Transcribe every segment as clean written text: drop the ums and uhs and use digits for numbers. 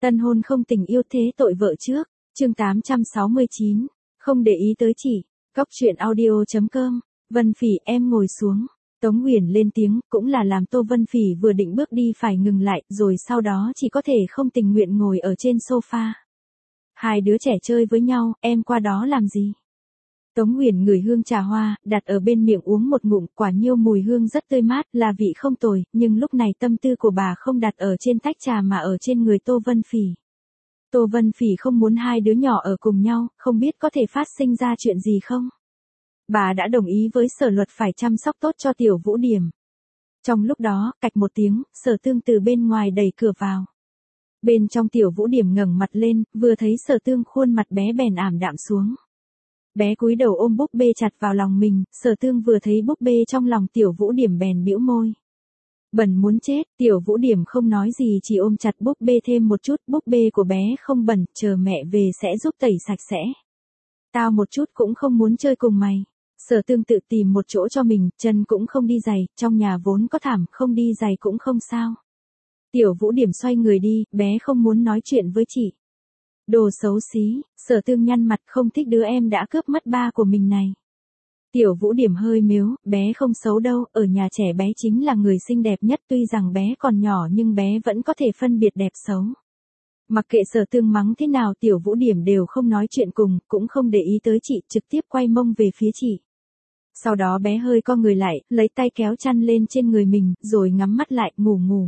Tân hôn không tình yêu thế tội vợ trước, chương 869, không để ý tới chị, Cóc truyện audio.com, Vân Phỉ em ngồi xuống, Tống Huyền lên tiếng, cũng là làm Tô Vân Phỉ vừa định bước đi phải ngừng lại, rồi sau đó chỉ có thể không tình nguyện ngồi ở trên sofa. Hai đứa trẻ chơi với nhau, em qua đó làm gì? Tống Huyền ngửi hương trà hoa, đặt ở bên miệng uống một ngụm, quả nhiêu mùi hương rất tươi mát, là vị không tồi, nhưng lúc này tâm tư của bà không đặt ở trên tách trà mà ở trên người Tô Vân Phỉ. Tô Vân Phỉ không muốn hai đứa nhỏ ở cùng nhau, không biết có thể phát sinh ra chuyện gì không? Bà đã đồng ý với Sở Luật phải chăm sóc tốt cho Tiểu Vũ Điểm. Trong lúc đó, cạch một tiếng, Sở Tương từ bên ngoài đẩy cửa vào. Bên trong Tiểu Vũ Điểm ngẩng mặt lên, vừa thấy Sở Tương khuôn mặt bé bèn ảm đạm xuống. Bé cúi đầu ôm búp bê chặt vào lòng mình, Sở Tương vừa thấy búp bê trong lòng Tiểu Vũ Điểm bèn bĩu môi. Bẩn muốn chết, Tiểu Vũ Điểm không nói gì chỉ ôm chặt búp bê thêm một chút, búp bê của bé không bẩn, chờ mẹ về sẽ giúp tẩy sạch sẽ. Tao một chút cũng không muốn chơi cùng mày. Sở Tương tự tìm một chỗ cho mình, chân cũng không đi giày, trong nhà vốn có thảm, không đi giày cũng không sao. Tiểu Vũ Điểm xoay người đi, bé không muốn nói chuyện với chị. Đồ xấu xí, Sở Tương nhăn mặt, không thích đứa em đã cướp mất ba của mình này. Tiểu Vũ Điểm hơi mếu, bé không xấu đâu, ở nhà trẻ bé chính là người xinh đẹp nhất, tuy rằng bé còn nhỏ nhưng bé vẫn có thể phân biệt đẹp xấu. Mặc kệ Sở Tương mắng thế nào Tiểu Vũ Điểm đều không nói chuyện cùng, cũng không để ý tới chị, trực tiếp quay mông về phía chị. Sau đó bé hơi co người lại, lấy tay kéo chăn lên trên người mình, rồi ngắm mắt lại, ngủ.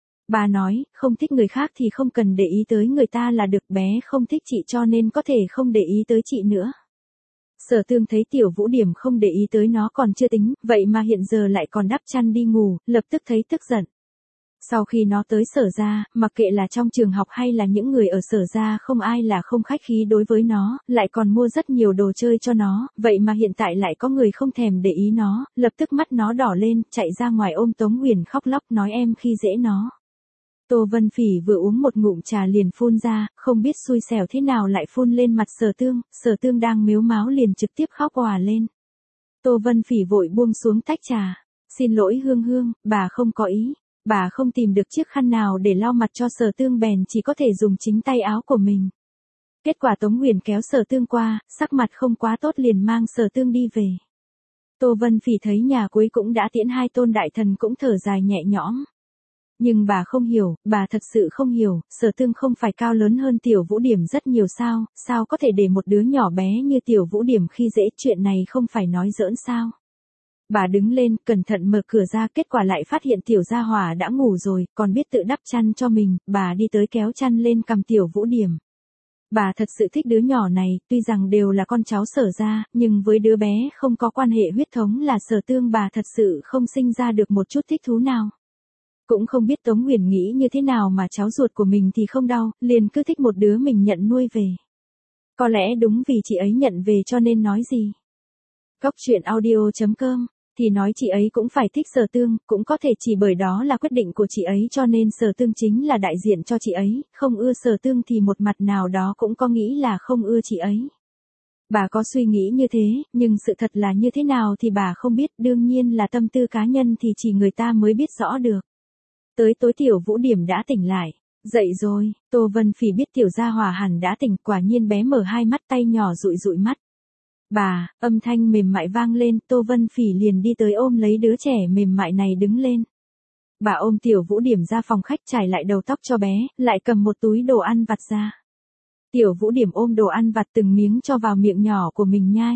Bà nói, không thích người khác thì không cần để ý tới người ta là được, bé không thích chị cho nên có thể không để ý tới chị nữa. Sở Tương thấy Tiểu Vũ Điểm không để ý tới nó còn chưa tính, vậy mà hiện giờ lại còn đắp chăn đi ngủ, lập tức thấy tức giận. Sau khi nó tới Sở gia, mặc kệ là trong trường học hay là những người ở Sở gia không ai là không khách khí đối với nó, lại còn mua rất nhiều đồ chơi cho nó, vậy mà hiện tại lại có người không thèm để ý nó, lập tức mắt nó đỏ lên, chạy ra ngoài ôm Tống Huyền khóc lóc nói em khi dễ nó. Tô Vân Phỉ vừa uống một ngụm trà liền phun ra, không biết xui xẻo thế nào lại phun lên mặt Sở Tương đang mếu máo liền trực tiếp khóc òa lên. Tô Vân Phỉ vội buông xuống tách trà, xin lỗi Hương, bà không có ý, bà không tìm được chiếc khăn nào để lau mặt cho Sở Tương bèn chỉ có thể dùng chính tay áo của mình. Kết quả Tống Huyền kéo Sở Tương qua, sắc mặt không quá tốt liền mang Sở Tương đi về. Tô Vân Phỉ thấy nhà cuối cũng đã tiễn hai tôn đại thần cũng thở dài nhẹ nhõm. Nhưng bà không hiểu, bà thật sự không hiểu, Sở Tương không phải cao lớn hơn Tiểu Vũ Điểm rất nhiều sao có thể để một đứa nhỏ bé như Tiểu Vũ Điểm khi dễ, chuyện này không phải nói giỡn sao. Bà đứng lên, cẩn thận mở cửa ra, kết quả lại phát hiện Tiểu Gia Hỏa đã ngủ rồi, còn biết tự đắp chăn cho mình, bà đi tới kéo chăn lên cằm Tiểu Vũ Điểm. Bà thật sự thích đứa nhỏ này, tuy rằng đều là con cháu Sở gia, nhưng với đứa bé không có quan hệ huyết thống là Sở Tương bà thật sự không sinh ra được một chút thích thú nào. Cũng không biết Tống Huyền nghĩ như thế nào mà cháu ruột của mình thì không đau, liền cứ thích một đứa mình nhận nuôi về. Có lẽ đúng vì chị ấy nhận về cho nên nói gì. Cóc truyện audio.com, thì nói chị ấy cũng phải thích Sở Tương, cũng có thể chỉ bởi đó là quyết định của chị ấy cho nên Sở Tương chính là đại diện cho chị ấy, không ưa Sở Tương thì một mặt nào đó cũng có nghĩ là không ưa chị ấy. Bà có suy nghĩ như thế, nhưng sự thật là như thế nào thì bà không biết, đương nhiên là tâm tư cá nhân thì chỉ người ta mới biết rõ được. Tới tối Tiểu Vũ Điểm đã tỉnh lại. Dậy rồi, Tô Vân Phỉ biết Tiểu Gia Hỏa hẳn đã tỉnh, quả nhiên bé mở hai mắt, tay nhỏ dụi mắt. Bà, âm thanh mềm mại vang lên, Tô Vân Phỉ liền đi tới ôm lấy đứa trẻ mềm mại này đứng lên. Bà ôm Tiểu Vũ Điểm ra phòng khách trải lại đầu tóc cho bé, lại cầm một túi đồ ăn vặt ra. Tiểu Vũ Điểm ôm đồ ăn vặt từng miếng cho vào miệng nhỏ của mình nhai.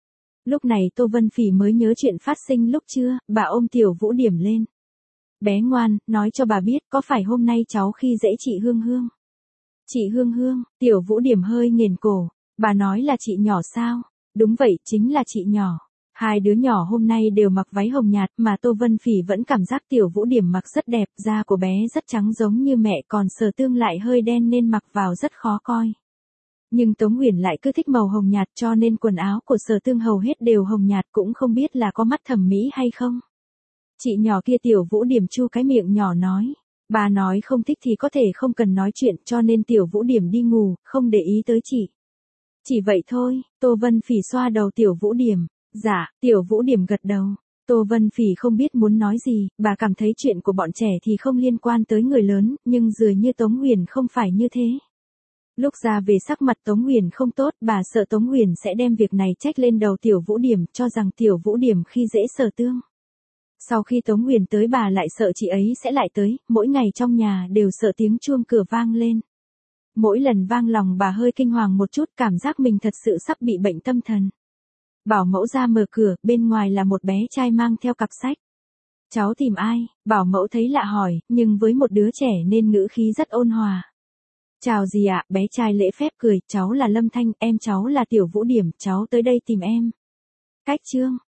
Lúc này Tô Vân Phỉ mới nhớ chuyện phát sinh lúc trưa, bà ôm Tiểu Vũ Điểm lên. Bé ngoan, nói cho bà biết có phải hôm nay cháu khi dễ chị Hương? Chị Hương, Tiểu Vũ Điểm hơi nghền cổ, bà nói là chị nhỏ sao? Đúng vậy, chính là chị nhỏ. Hai đứa nhỏ hôm nay đều mặc váy hồng nhạt mà Tô Vân Phỉ vẫn cảm giác Tiểu Vũ Điểm mặc rất đẹp, da của bé rất trắng giống như mẹ, còn Sở Tương lại hơi đen nên mặc vào rất khó coi. Nhưng Tống Huyền lại cứ thích màu hồng nhạt cho nên quần áo của Sở Tương hầu hết đều hồng nhạt, cũng không biết là có mắt thẩm mỹ hay không. Chị nhỏ kia Tiểu Vũ Điểm chu cái miệng nhỏ nói. Bà nói không thích thì có thể không cần nói chuyện cho nên Tiểu Vũ Điểm đi ngủ, không để ý tới chị. Chỉ vậy thôi, Tô Vân Phỉ xoa đầu Tiểu Vũ Điểm. Dạ, Tiểu Vũ Điểm gật đầu. Tô Vân Phỉ không biết muốn nói gì, bà cảm thấy chuyện của bọn trẻ thì không liên quan tới người lớn, nhưng dường như Tống Huyền không phải như thế. Lúc ra về sắc mặt Tống Huyền không tốt, bà sợ Tống Huyền sẽ đem việc này trách lên đầu Tiểu Vũ Điểm, cho rằng Tiểu Vũ Điểm khi dễ Sở Tương. Sau khi Tống Huyền tới bà lại sợ chị ấy sẽ lại tới, mỗi ngày trong nhà đều sợ tiếng chuông cửa vang lên. Mỗi lần vang lòng bà hơi kinh hoàng một chút, cảm giác mình thật sự sắp bị bệnh tâm thần. Bảo mẫu ra mở cửa, bên ngoài là một bé trai mang theo cặp sách. Cháu tìm ai? Bảo mẫu thấy lạ hỏi, nhưng với một đứa trẻ nên ngữ khí rất ôn hòa. Chào dì ạ, bé trai lễ phép cười, cháu là Lâm Thanh, em cháu là Tiểu Vũ Điểm, cháu tới đây tìm em. Cách chương.